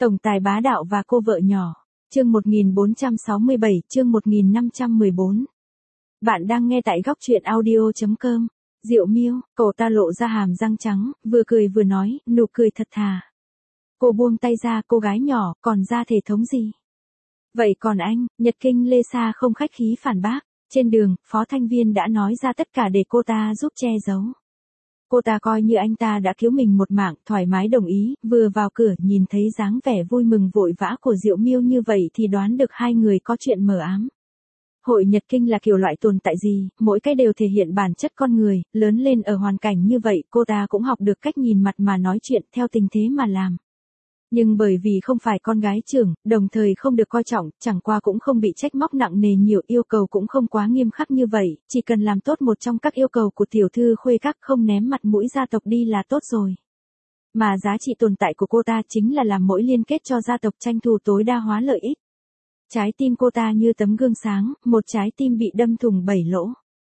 Tổng tài bá đạo và cô vợ nhỏ. Chương 1467, chương 1514. Bạn đang nghe tại góc truyện audio.com. Diệu Miêu, cậu ta lộ ra hàm răng trắng, vừa cười vừa nói, nụ cười thật thà. Cô buông tay ra, cô gái nhỏ, còn ra thể thống gì? Vậy còn anh? Nhật Kinh Lê Sa không khách khí phản bác. Trên đường, Phó Thanh Viên đã nói ra tất cả để cô ta giúp che giấu. Cô ta coi như anh ta đã cứu mình một mạng, thoải mái đồng ý, vừa vào cửa nhìn thấy dáng vẻ vui mừng vội vã của Diệu Miêu như vậy thì đoán được hai người có chuyện mờ ám. Hội Nhật Kinh là kiểu loại tồn tại gì, mỗi cái đều thể hiện bản chất con người, lớn lên ở hoàn cảnh như vậy cô ta cũng học được cách nhìn mặt mà nói chuyện theo tình thế mà làm. Nhưng bởi vì không phải con gái trưởng, đồng thời không được coi trọng, chẳng qua cũng không bị trách móc nặng nề nhiều, yêu cầu cũng không quá nghiêm khắc như vậy, chỉ cần làm tốt một trong các yêu cầu của tiểu thư khuê các, không ném mặt mũi gia tộc đi là tốt rồi. Mà giá trị tồn tại của cô ta chính là làm mỗi liên kết cho gia tộc tranh thủ tối đa hóa lợi ích. Trái tim cô ta như tấm gương sáng, một trái tim bị đâm thủng 7 lỗ.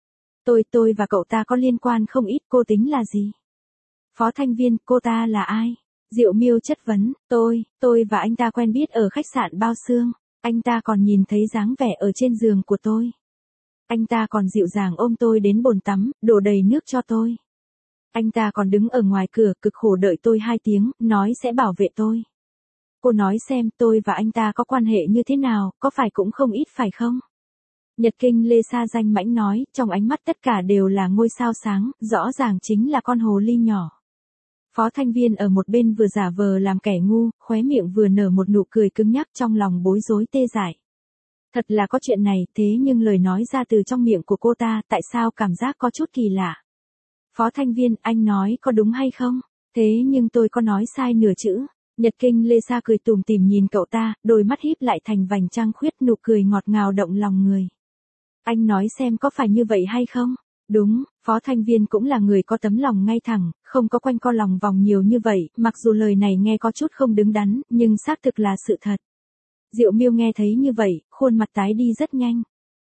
Tôi và cậu ta có liên quan không ít, cô tính là gì? Phó Thanh Viên, cô ta là ai? Diệu Miêu chất vấn, tôi và anh ta quen biết ở khách sạn Bao Xương, anh ta còn nhìn thấy dáng vẻ ở trên giường của tôi. Anh ta còn dịu dàng ôm tôi đến bồn tắm, đổ đầy nước cho tôi. Anh ta còn đứng ở ngoài cửa cực khổ đợi tôi 2 tiếng, nói sẽ bảo vệ tôi. Cô nói xem tôi và anh ta có quan hệ như thế nào, có phải cũng không ít phải không? Nhật Kinh Lê Sa danh mãnh nói, trong ánh mắt tất cả đều là ngôi sao sáng, rõ ràng chính là con hồ ly nhỏ. Phó Thanh Viên ở một bên vừa giả vờ làm kẻ ngu, khóe miệng vừa nở một nụ cười cứng nhắc, trong lòng bối rối tê dại. Thật là có chuyện này, thế nhưng lời nói ra từ trong miệng của cô ta, tại sao cảm giác có chút kỳ lạ? Phó Thanh Viên, anh nói có đúng hay không? Thế nhưng tôi có nói sai nửa chữ. Nhật Kinh Lê Sa cười tủm tỉm nhìn cậu ta, đôi mắt híp lại thành vành trăng khuyết, nụ cười ngọt ngào động lòng người. Anh nói xem có phải như vậy hay không? Đúng, Phó Thanh Viên cũng là người có tấm lòng ngay thẳng, không có quanh co lòng vòng nhiều như vậy, mặc dù lời này nghe có chút không đứng đắn, nhưng xác thực là sự thật. Diệu Miêu nghe thấy như vậy, khuôn mặt tái đi rất nhanh.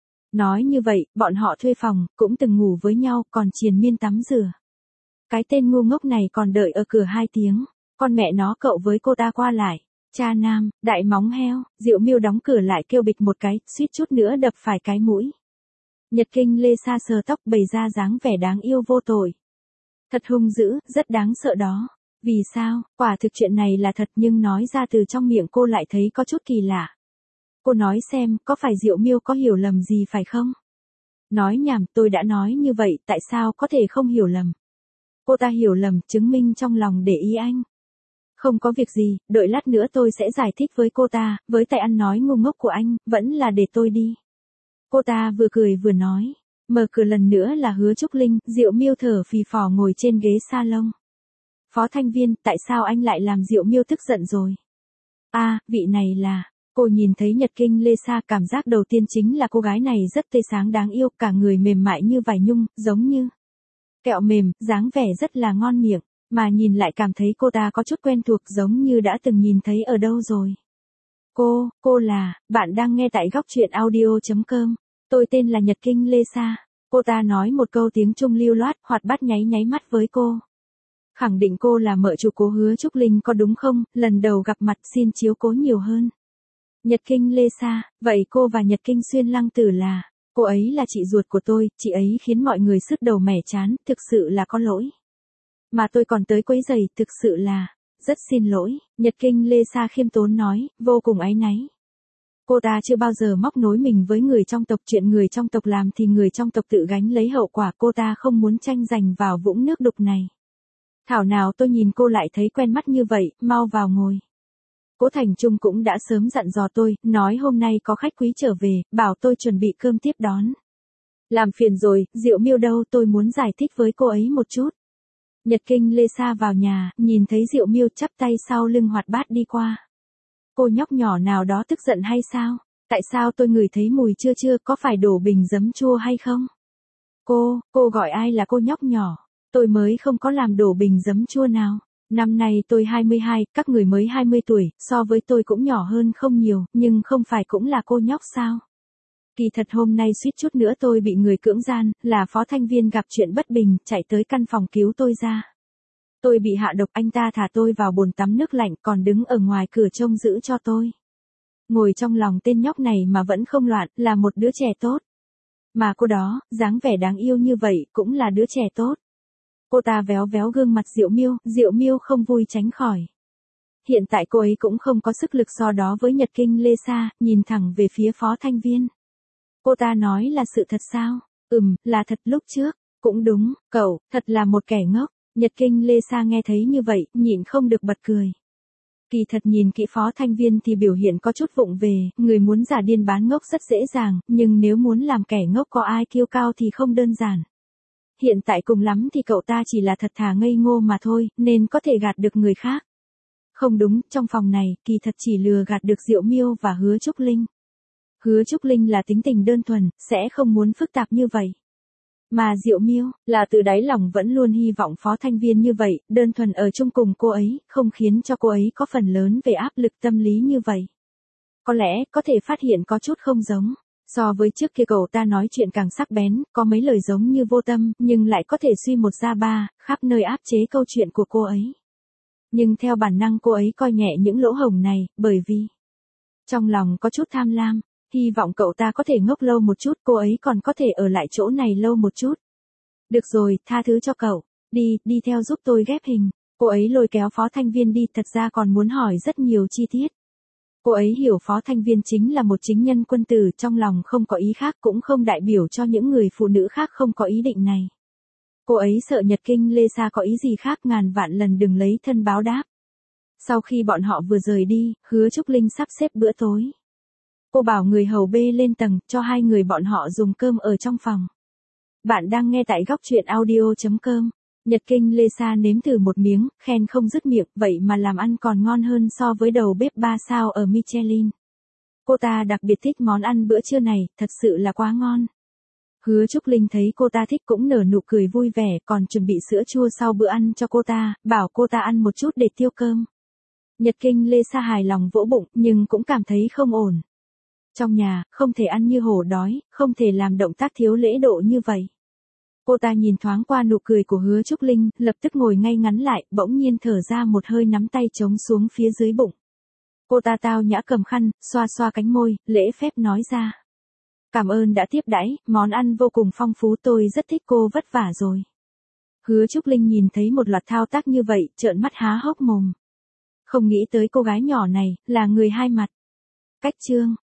Nói như vậy, bọn họ thuê phòng, cũng từng ngủ với nhau, còn triền miên tắm rửa. Cái tên ngu ngốc này còn đợi ở cửa 2 tiếng, con mẹ nó cậu với cô ta qua lại. Cha nam, đại móng heo, Diệu Miêu đóng cửa lại kêu bịch một cái, suýt chút nữa đập phải cái mũi. Nhật Kinh Lê Sa sờ tóc bày ra dáng vẻ đáng yêu vô tội. Thật hung dữ, rất đáng sợ đó. Vì sao? Quả thực chuyện này là thật nhưng nói ra từ trong miệng cô lại thấy có chút kỳ lạ. Cô nói xem, có phải Diệu Miêu có hiểu lầm gì phải không? Nói nhảm, tôi đã nói như vậy, tại sao có thể không hiểu lầm? Cô ta hiểu lầm, chứng minh trong lòng để ý anh. Không có việc gì, đợi lát nữa tôi sẽ giải thích với cô ta, với tay ăn nói ngu ngốc của anh, vẫn là để tôi đi. Cô ta vừa cười vừa nói. Mở cửa lần nữa là Hứa Trúc Linh, Diệu Miêu thở phì phò ngồi trên ghế salon. Phó Thanh Viên, tại sao anh lại làm Diệu Miêu tức giận rồi? Vị này là... Cô nhìn thấy Nhật Kinh Lê Sa, cảm giác đầu tiên chính là cô gái này rất tươi sáng đáng yêu, cả người mềm mại như vải nhung, giống như kẹo mềm, dáng vẻ rất là ngon miệng, mà nhìn lại cảm thấy cô ta có chút quen thuộc, giống như đã từng nhìn thấy ở đâu rồi. Cô là, bạn đang nghe tại góc truyện audio.com. Tôi tên là Nhật Kinh Lê Sa. Cô ta nói một câu tiếng Trung lưu loát, hoạt bát nháy mắt với cô. Khẳng định cô là mợ chủ của Hứa Trúc Linh có đúng không? Lần đầu gặp mặt xin chiếu cố nhiều hơn. Nhật Kinh Lê Sa, vậy cô và Nhật Kinh Xuyên Lăng Tử là... Cô ấy là chị ruột của tôi, chị ấy khiến mọi người sứt đầu mẻ chán, thực sự là có lỗi. Mà tôi còn tới quấy rầy, thực sự là... Rất xin lỗi, Nhật Kinh Lê Sa khiêm tốn nói, vô cùng áy náy. Cô ta chưa bao giờ móc nối mình với người trong tộc, chuyện người trong tộc làm thì người trong tộc tự gánh lấy hậu quả, cô ta không muốn tranh giành vào vũng nước đục này. Thảo nào tôi nhìn cô lại thấy quen mắt như vậy, mau vào ngồi. Cố Thành Trung cũng đã sớm dặn dò tôi, nói hôm nay có khách quý trở về, bảo tôi chuẩn bị cơm tiếp đón. Làm phiền rồi, Diệu Miêu đâu, tôi muốn giải thích với cô ấy một chút. Nhật Kinh Lê Sa vào nhà, nhìn thấy Diệu Miêu chắp tay sau lưng hoạt bát đi qua. Cô nhóc nhỏ nào đó tức giận hay sao? Tại sao tôi ngửi thấy mùi chưa có phải đổ bình giấm chua hay không? Cô gọi ai là cô nhóc nhỏ? Tôi mới không có làm đổ bình giấm chua nào. Năm nay tôi 22, các người mới 20 tuổi, so với tôi cũng nhỏ hơn không nhiều, nhưng không phải cũng là cô nhóc sao? Kỳ thật hôm nay suýt chút nữa tôi bị người cưỡng gian, là Phó Thanh Viên gặp chuyện bất bình, chạy tới căn phòng cứu tôi ra. Tôi bị hạ độc, anh ta thả tôi vào bồn tắm nước lạnh còn đứng ở ngoài cửa trông giữ cho tôi. Ngồi trong lòng tên nhóc này mà vẫn không loạn, là một đứa trẻ tốt. Mà cô đó, dáng vẻ đáng yêu như vậy, cũng là đứa trẻ tốt. Cô ta véo véo gương mặt Diệu Miêu không vui tránh khỏi. Hiện tại cô ấy cũng không có sức lực so đó với Nhật Kinh Lê Sa, nhìn thẳng về phía Phó Thanh Viên. Cô ta nói là sự thật sao? Là thật lúc trước. Cũng đúng, cậu, thật là một kẻ ngốc. Nhật Kinh Lê Sa nghe thấy như vậy, nhịn không được bật cười. Kỳ thật nhìn kỹ Phó Thanh Viên thì biểu hiện có chút vụng về, người muốn giả điên bán ngốc rất dễ dàng, nhưng nếu muốn làm kẻ ngốc có ai kiêu cao thì không đơn giản. Hiện tại cùng lắm thì cậu ta chỉ là thật thà ngây ngô mà thôi, nên có thể gạt được người khác. Không đúng, trong phòng này, kỳ thật chỉ lừa gạt được Diệu Miêu và Hứa Trúc Linh. Hứa Trúc Linh là tính tình đơn thuần, sẽ không muốn phức tạp như vậy. Mà Diệu Miêu, là từ đáy lòng vẫn luôn hy vọng Phó Thanh Viên như vậy, đơn thuần ở chung cùng cô ấy, không khiến cho cô ấy có phần lớn về áp lực tâm lý như vậy. Có lẽ, có thể phát hiện có chút không giống. So với trước kia cậu ta nói chuyện càng sắc bén, có mấy lời giống như vô tâm, nhưng lại có thể suy một ra ba, khắp nơi áp chế câu chuyện của cô ấy. Nhưng theo bản năng cô ấy coi nhẹ những lỗ hổng này, bởi vì trong lòng có chút tham lam, hy vọng cậu ta có thể ngốc lâu một chút, cô ấy còn có thể ở lại chỗ này lâu một chút. Được rồi, tha thứ cho cậu, đi theo giúp tôi ghép hình. Cô ấy lôi kéo Phó Thanh Viên đi, thật ra còn muốn hỏi rất nhiều chi tiết. Cô ấy hiểu Phó Thanh Viên chính là một chính nhân quân tử, trong lòng không có ý khác cũng không đại biểu cho những người phụ nữ khác không có ý định này. Cô ấy sợ Nhật Kinh Lê Sa có ý gì khác, ngàn vạn lần đừng lấy thân báo đáp. Sau khi bọn họ vừa rời đi, Hứa Trúc Linh sắp xếp bữa tối. Cô bảo người hầu bê lên tầng, cho hai người bọn họ dùng cơm ở trong phòng. Bạn đang nghe tại góc truyện audio.com. Nhật Kinh Lê Sa nếm thử một miếng, khen không dứt miệng, vậy mà làm ăn còn ngon hơn so với đầu bếp 3 sao ở Michelin. Cô ta đặc biệt thích món ăn bữa trưa này, thật sự là quá ngon. Hứa Trúc Linh thấy cô ta thích cũng nở nụ cười vui vẻ, còn chuẩn bị sữa chua sau bữa ăn cho cô ta, bảo cô ta ăn một chút để tiêu cơm. Nhật Kinh Lê Sa hài lòng vỗ bụng, nhưng cũng cảm thấy không ổn. Trong nhà, không thể ăn như hổ đói, không thể làm động tác thiếu lễ độ như vậy. Cô ta nhìn thoáng qua nụ cười của Hứa Trúc Linh, lập tức ngồi ngay ngắn lại, bỗng nhiên thở ra một hơi, nắm tay chống xuống phía dưới bụng. Cô ta tao nhã cầm khăn, xoa xoa cánh môi, lễ phép nói ra. Cảm ơn đã tiếp đãi, món ăn vô cùng phong phú, tôi rất thích, cô vất vả rồi. Hứa Trúc Linh nhìn thấy một loạt thao tác như vậy, trợn mắt há hốc mồm. Không nghĩ tới cô gái nhỏ này, là người hai mặt. Cách chương.